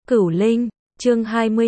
Cửu Linh, chương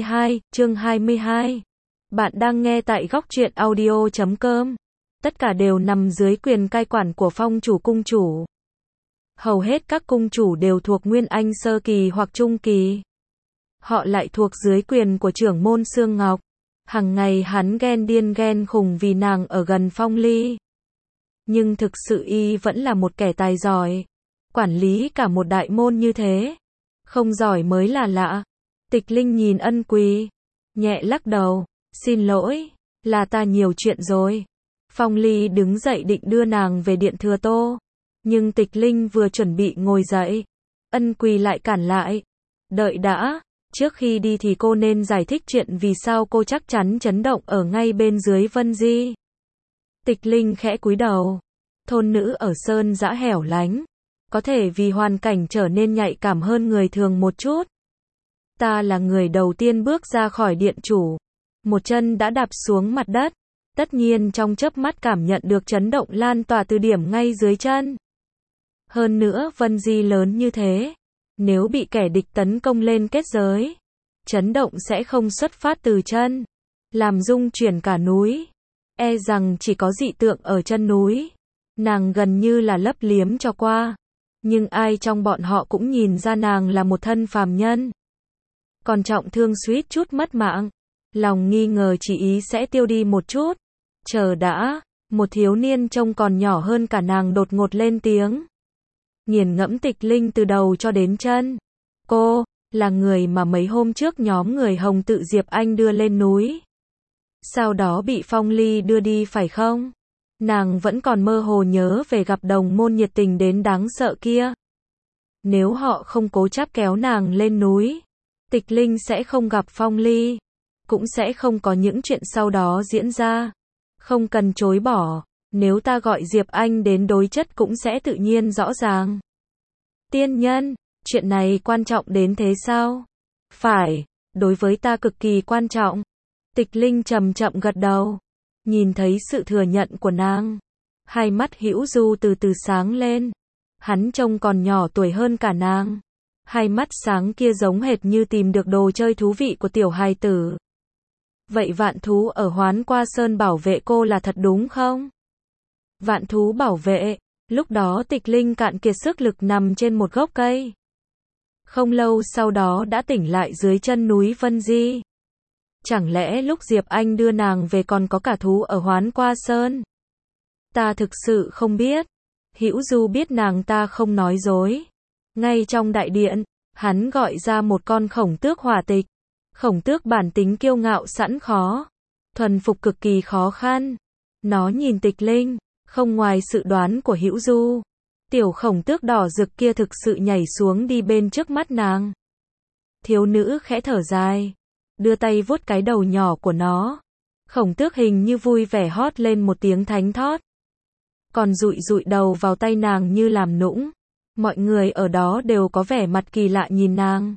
22. Bạn đang nghe tại góc truyện audio.com. Tất cả đều nằm dưới quyền cai quản của phong chủ cung chủ. Hầu hết các cung chủ đều thuộc Nguyên Anh sơ kỳ hoặc trung kỳ. Họ lại thuộc dưới quyền của trưởng môn Sương Ngọc. Hằng ngày hắn ghen điên ghen khùng vì nàng ở gần Phong Ly. Nhưng thực sự y vẫn là một kẻ tài giỏi. Quản lý cả một đại môn như thế. Không giỏi mới là lạ. Tịch Linh nhìn Ân Quỳ, nhẹ lắc đầu, xin lỗi, là ta nhiều chuyện rồi. Phong Ly đứng dậy định đưa nàng về điện Thừa Tô. Nhưng Tịch Linh vừa chuẩn bị ngồi dậy, Ân Quỳ lại cản lại. Đợi đã, trước khi đi thì cô nên giải thích chuyện vì sao cô chắc chắn chấn động ở ngay bên dưới Vân Di. Tịch Linh khẽ cúi đầu. Thôn nữ ở sơn dã hẻo lánh. Có thể vì hoàn cảnh trở nên nhạy cảm hơn người thường một chút. Ta là người đầu tiên bước ra khỏi điện chủ. Một chân đã đạp xuống mặt đất. Tất nhiên trong chớp mắt cảm nhận được chấn động lan tỏa từ điểm ngay dưới chân. Hơn nữa Vân Di lớn như thế. Nếu bị kẻ địch tấn công lên kết giới, chấn động sẽ không xuất phát từ chân, làm rung chuyển cả núi. E rằng chỉ có dị tượng ở chân núi. Nàng gần như là lấp liếm cho qua. Nhưng ai trong bọn họ cũng nhìn ra nàng là một thân phàm nhân. Còn trọng thương suýt chút mất mạng. Lòng nghi ngờ chỉ ý sẽ tiêu đi một chút. Chờ đã, một thiếu niên trông còn nhỏ hơn cả nàng đột ngột lên tiếng. Nghiền ngẫm Tịch Linh từ đầu cho đến chân. Cô, là người mà mấy hôm trước nhóm người Hồng Tự Diệp Anh đưa lên núi. Sau đó bị Phong Ly đưa đi phải không? Nàng vẫn còn mơ hồ nhớ về gặp đồng môn nhiệt tình đến đáng sợ kia. Nếu họ không cố chấp kéo nàng lên núi, Tịch Linh sẽ không gặp Phong Ly. Cũng sẽ không có những chuyện sau đó diễn ra. Không cần chối bỏ. Nếu ta gọi Diệp Anh đến đối chất cũng sẽ tự nhiên rõ ràng. Tiên nhân, chuyện này quan trọng đến thế sao? Phải, đối với ta cực kỳ quan trọng. Tịch Linh chậm chậm gật đầu. Nhìn thấy sự thừa nhận của nàng. Hai mắt Hữu Du từ từ sáng lên. Hắn trông còn nhỏ tuổi hơn cả nàng. Hai mắt sáng kia giống hệt như tìm được đồ chơi thú vị của tiểu hài tử. Vậy vạn thú ở Hoán Qua Sơn bảo vệ cô là thật đúng không? Vạn thú bảo vệ. Lúc đó Tịch Linh cạn kiệt sức lực nằm trên một gốc cây. Không lâu sau đó đã tỉnh lại dưới chân núi Vân Di. Chẳng lẽ lúc Diệp Anh đưa nàng về còn có cả thú ở Hoán Qua Sơn? Ta thực sự không biết. Hữu Du biết nàng ta không nói dối. Ngay trong đại điện, hắn gọi ra một con khổng tước hỏa tịch. Khổng tước bản tính kiêu ngạo sẵn khó. Thuần phục cực kỳ khó khăn. Nó nhìn Tịch Linh, không ngoài sự đoán của Hữu Du. Tiểu khổng tước đỏ rực kia thực sự nhảy xuống đi bên trước mắt nàng. Thiếu nữ khẽ thở dài. Đưa tay vuốt cái đầu nhỏ của nó. Khổng tước hình như vui vẻ hót lên một tiếng thánh thót. Còn dụi dụi đầu vào tay nàng như làm nũng. Mọi người ở đó đều có vẻ mặt kỳ lạ nhìn nàng.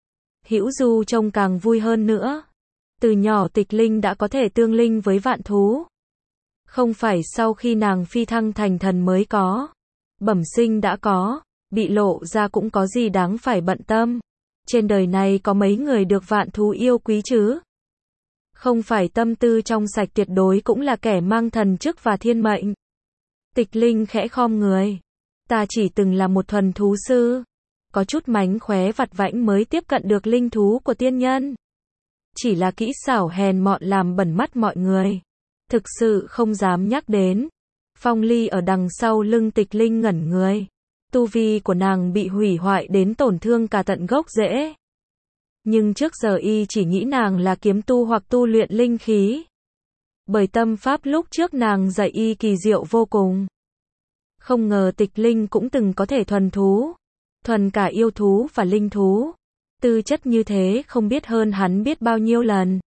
Hữu Du trông càng vui hơn nữa. Từ nhỏ Tịch Linh đã có thể tương linh với vạn thú. Không phải sau khi nàng phi thăng thành thần mới có. Bẩm sinh đã có. Bị lộ ra cũng có gì đáng phải bận tâm. Trên đời này có mấy người được vạn thú yêu quý chứ? Không phải tâm tư trong sạch tuyệt đối cũng là kẻ mang thần chức và thiên mệnh. Tịch Linh khẽ khom người. Ta chỉ từng là một thuần thú sư. Có chút mánh khóe vặt vãnh mới tiếp cận được linh thú của tiên nhân. Chỉ là kỹ xảo hèn mọn làm bẩn mắt mọi người. Thực sự không dám nhắc đến. Phong Ly ở đằng sau lưng Tịch Linh ngẩn người. Tu vi của nàng bị hủy hoại đến tổn thương cả tận gốc rễ. Nhưng trước giờ y chỉ nghĩ nàng là kiếm tu hoặc tu luyện linh khí. Bởi tâm pháp lúc trước nàng dạy y kỳ diệu vô cùng. Không ngờ Tịch Linh cũng từng có thể thuần thú. Thuần cả yêu thú và linh thú. Tư chất như thế không biết hơn hắn biết bao nhiêu lần.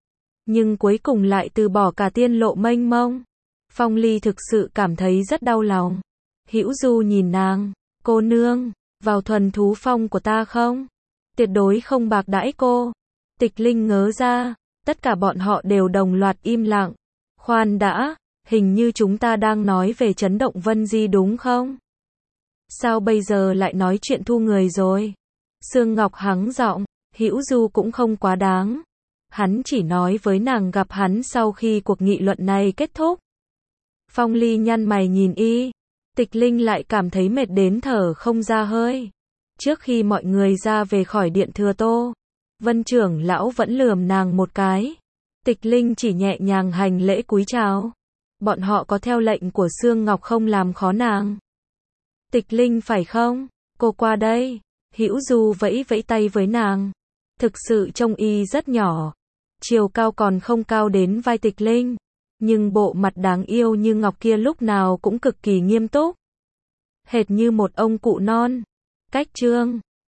Nhưng cuối cùng lại từ bỏ cả tiên lộ mênh mông. Phong Ly thực sự cảm thấy rất đau lòng. Hữu Du nhìn nàng. Cô nương, vào thuần thú phong của ta không? Tuyệt đối không bạc đãi cô. Tịch Linh ngớ ra. Tất cả bọn họ đều đồng loạt im lặng. Khoan đã, hình như chúng ta đang nói về chấn động Vân Di đúng không? Sao bây giờ lại nói chuyện thu người rồi? Sương Ngọc hắng giọng, Hữu Du cũng không quá đáng. Hắn chỉ nói với nàng gặp hắn sau khi cuộc nghị luận này kết thúc. Phong Ly nhăn mày nhìn y. Tịch Linh lại cảm thấy mệt đến thở không ra hơi. Trước khi mọi người ra về khỏi điện Thừa Tô, Vân trưởng lão vẫn lườm nàng một cái. Tịch Linh chỉ nhẹ nhàng hành lễ cúi chào. Bọn họ có theo lệnh của Sương Ngọc không làm khó nàng. Tịch Linh phải không? Cô qua đây. Hữu Du vẫy vẫy tay với nàng. Thực sự trông y rất nhỏ. Chiều cao còn không cao đến vai Tịch Linh. Nhưng bộ mặt đáng yêu như ngọc kia lúc nào cũng cực kỳ nghiêm túc. Hệt như một ông cụ non. Cách chương